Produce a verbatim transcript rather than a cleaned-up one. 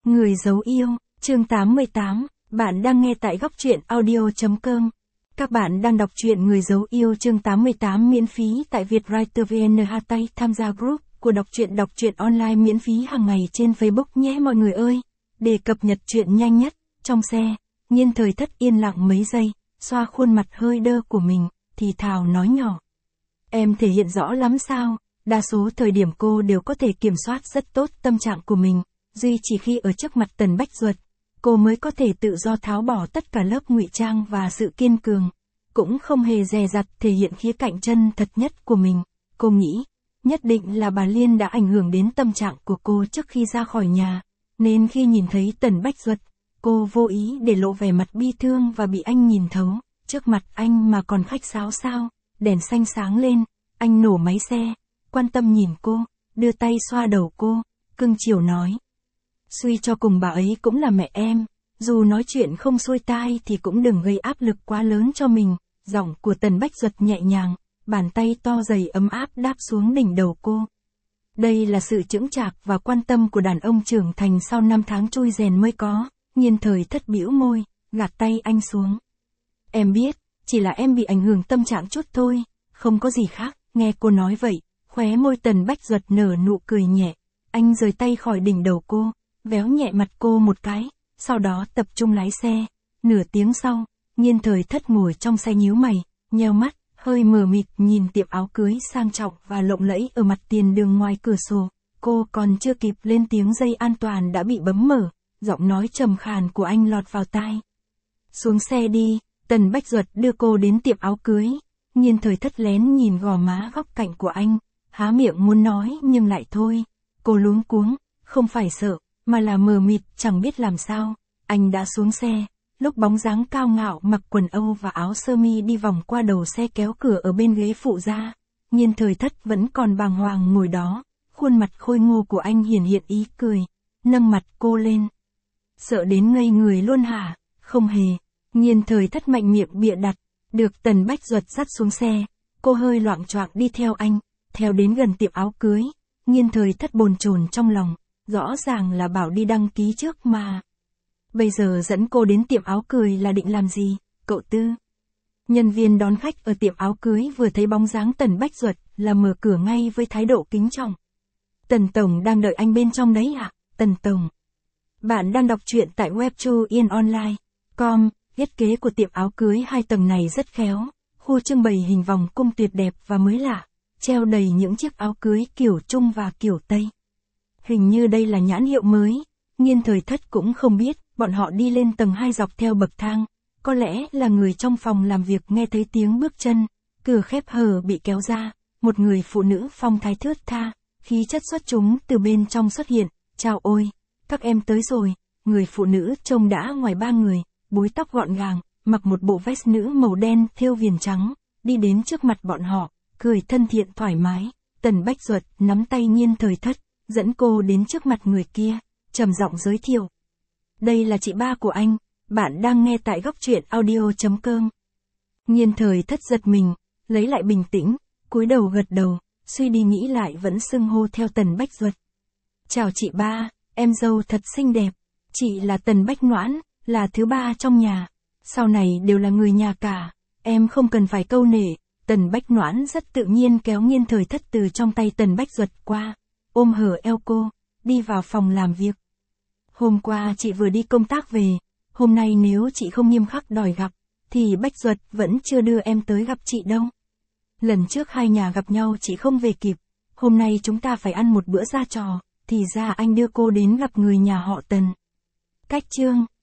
Người giấu yêu, chương tám mươi tám, bạn đang nghe tại góc truyện audio chấm com. Các bạn đang đọc truyện Người giấu yêu chương tám mươi tám miễn phí tại Vietwriter vê en hát tay tham gia group của đọc truyện đọc truyện online miễn phí hàng ngày trên Facebook nhé mọi người ơi. Để cập nhật truyện nhanh nhất, trong xe, Nhiên Thời Thất yên lặng mấy giây, xoa khuôn mặt hơi đơ của mình, thì thào nói nhỏ. Em thể hiện rõ lắm sao, đa số thời điểm cô đều có thể kiểm soát rất tốt tâm trạng của mình, duy chỉ khi ở trước mặt Tần Bách Duật, cô mới có thể tự do tháo bỏ tất cả lớp ngụy trang và sự kiên cường, cũng không hề dè dặt thể hiện khía cạnh chân thật nhất của mình. Cô nghĩ, nhất định là bà Liên đã ảnh hưởng đến tâm trạng của cô trước khi ra khỏi nhà, nên khi nhìn thấy Tần Bách Duật, cô vô ý để lộ vẻ mặt bi thương và bị anh nhìn thấu. Trước mặt anh mà còn khách sáo sao? Đèn xanh sáng lên, anh nổ máy xe, quan tâm nhìn cô, đưa tay xoa đầu cô, cưng chiều nói. Suy cho cùng bà ấy cũng là mẹ em, dù nói chuyện không xuôi tai thì cũng đừng gây áp lực quá lớn cho mình. Giọng của Tần Bách Duật nhẹ nhàng, bàn tay to dày ấm áp đáp xuống đỉnh đầu cô. Đây là sự chững chạc và quan tâm của đàn ông trưởng thành sau năm tháng trui rèn mới có. Nhiên Thời Thất bĩu môi, gạt tay anh xuống. Em biết, chỉ là em bị ảnh hưởng tâm trạng chút thôi, không có gì khác. Nghe cô nói vậy, khóe môi Tần Bách Duật nở nụ cười nhẹ, anh rời tay khỏi đỉnh đầu cô, véo nhẹ mặt cô một cái, sau đó tập trung lái xe. Nửa tiếng sau, Nhiên Thời Thất ngồi trong xe nhíu mày, nheo mắt, hơi mờ mịt nhìn tiệm áo cưới sang trọng và lộng lẫy ở mặt tiền đường ngoài cửa sổ. Cô còn chưa kịp lên tiếng dây an toàn đã bị bấm mở, giọng nói trầm khàn của anh lọt vào tai. Xuống xe đi. Tần Bách Duật đưa cô đến tiệm áo cưới. Nhiên Thời Thất lén nhìn gò má góc cạnh của anh, há miệng muốn nói nhưng lại thôi. Cô luống cuống, không phải sợ, mà là mờ mịt, chẳng biết làm sao. Anh đã xuống xe, lúc bóng dáng cao ngạo mặc quần âu và áo sơ mi đi vòng qua đầu xe kéo cửa ở bên ghế phụ ra. Nhiên Thời Thất vẫn còn bàng hoàng ngồi đó, khuôn mặt khôi ngô của anh hiển hiện ý cười, nâng mặt cô lên. Sợ đến ngây người luôn hả? Không hề. Nhiên Thời Thất mạnh miệng bịa đặt, được Tần Bách Duật dắt xuống xe, cô hơi loạng choạng đi theo anh, theo đến gần tiệm áo cưới. Nhiên Thời Thất bồn chồn trong lòng, rõ ràng là bảo đi đăng ký trước mà. Bây giờ dẫn cô đến tiệm áo cưới là định làm gì, cậu Tư? Nhân viên đón khách ở tiệm áo cưới vừa thấy bóng dáng Tần Bách Duật là mở cửa ngay với thái độ kính trọng. Tần Tổng đang đợi anh bên trong đấy ạ, Tần Tổng. Bạn đang đọc truyện tại web Yên Online chấm com. Thiết kế của tiệm áo cưới hai tầng này rất khéo, khu trưng bày hình vòng cung tuyệt đẹp và mới lạ, treo đầy những chiếc áo cưới kiểu Trung và kiểu Tây. Hình như đây là nhãn hiệu mới, Nhiên Thời Thất cũng không biết. Bọn họ đi lên tầng hai dọc theo bậc thang, có lẽ là người trong phòng làm việc nghe thấy tiếng bước chân, cửa khép hờ bị kéo ra, một người phụ nữ phong thái thướt tha, khí chất xuất chúng từ bên trong xuất hiện. Chào ôi, các em tới rồi. Người phụ nữ trông đã ngoài ba người, búi tóc gọn gàng, mặc một bộ vest nữ màu đen thêu viền trắng, đi đến trước mặt bọn họ, cười thân thiện thoải mái. Tần Bách Duật nắm tay Nhiên Thời Thất, dẫn cô đến trước mặt người kia, trầm giọng giới thiệu. Đây là chị ba của anh, bạn đang nghe tại góc truyện audio chấm com. Nhiên Thời Thất giật mình, lấy lại bình tĩnh, cúi đầu gật đầu, suy đi nghĩ lại vẫn xưng hô theo Tần Bách Duật. Chào chị ba, em dâu thật xinh đẹp, chị là Tần Bách Noãn, là thứ ba trong nhà, sau này đều là người nhà cả, em không cần phải câu nể. Tần Bách Noãn rất tự nhiên kéo Nhiên Thời Thất từ trong tay Tần Bách Duật qua, ôm hở eo cô, đi vào phòng làm việc. Hôm qua chị vừa đi công tác về, hôm nay nếu chị không nghiêm khắc đòi gặp, thì Bách Duật vẫn chưa đưa em tới gặp chị đâu. Lần trước hai nhà gặp nhau chị không về kịp, hôm nay chúng ta phải ăn một bữa ra trò, thì ra anh đưa cô đến gặp người nhà họ Tần. Cách chương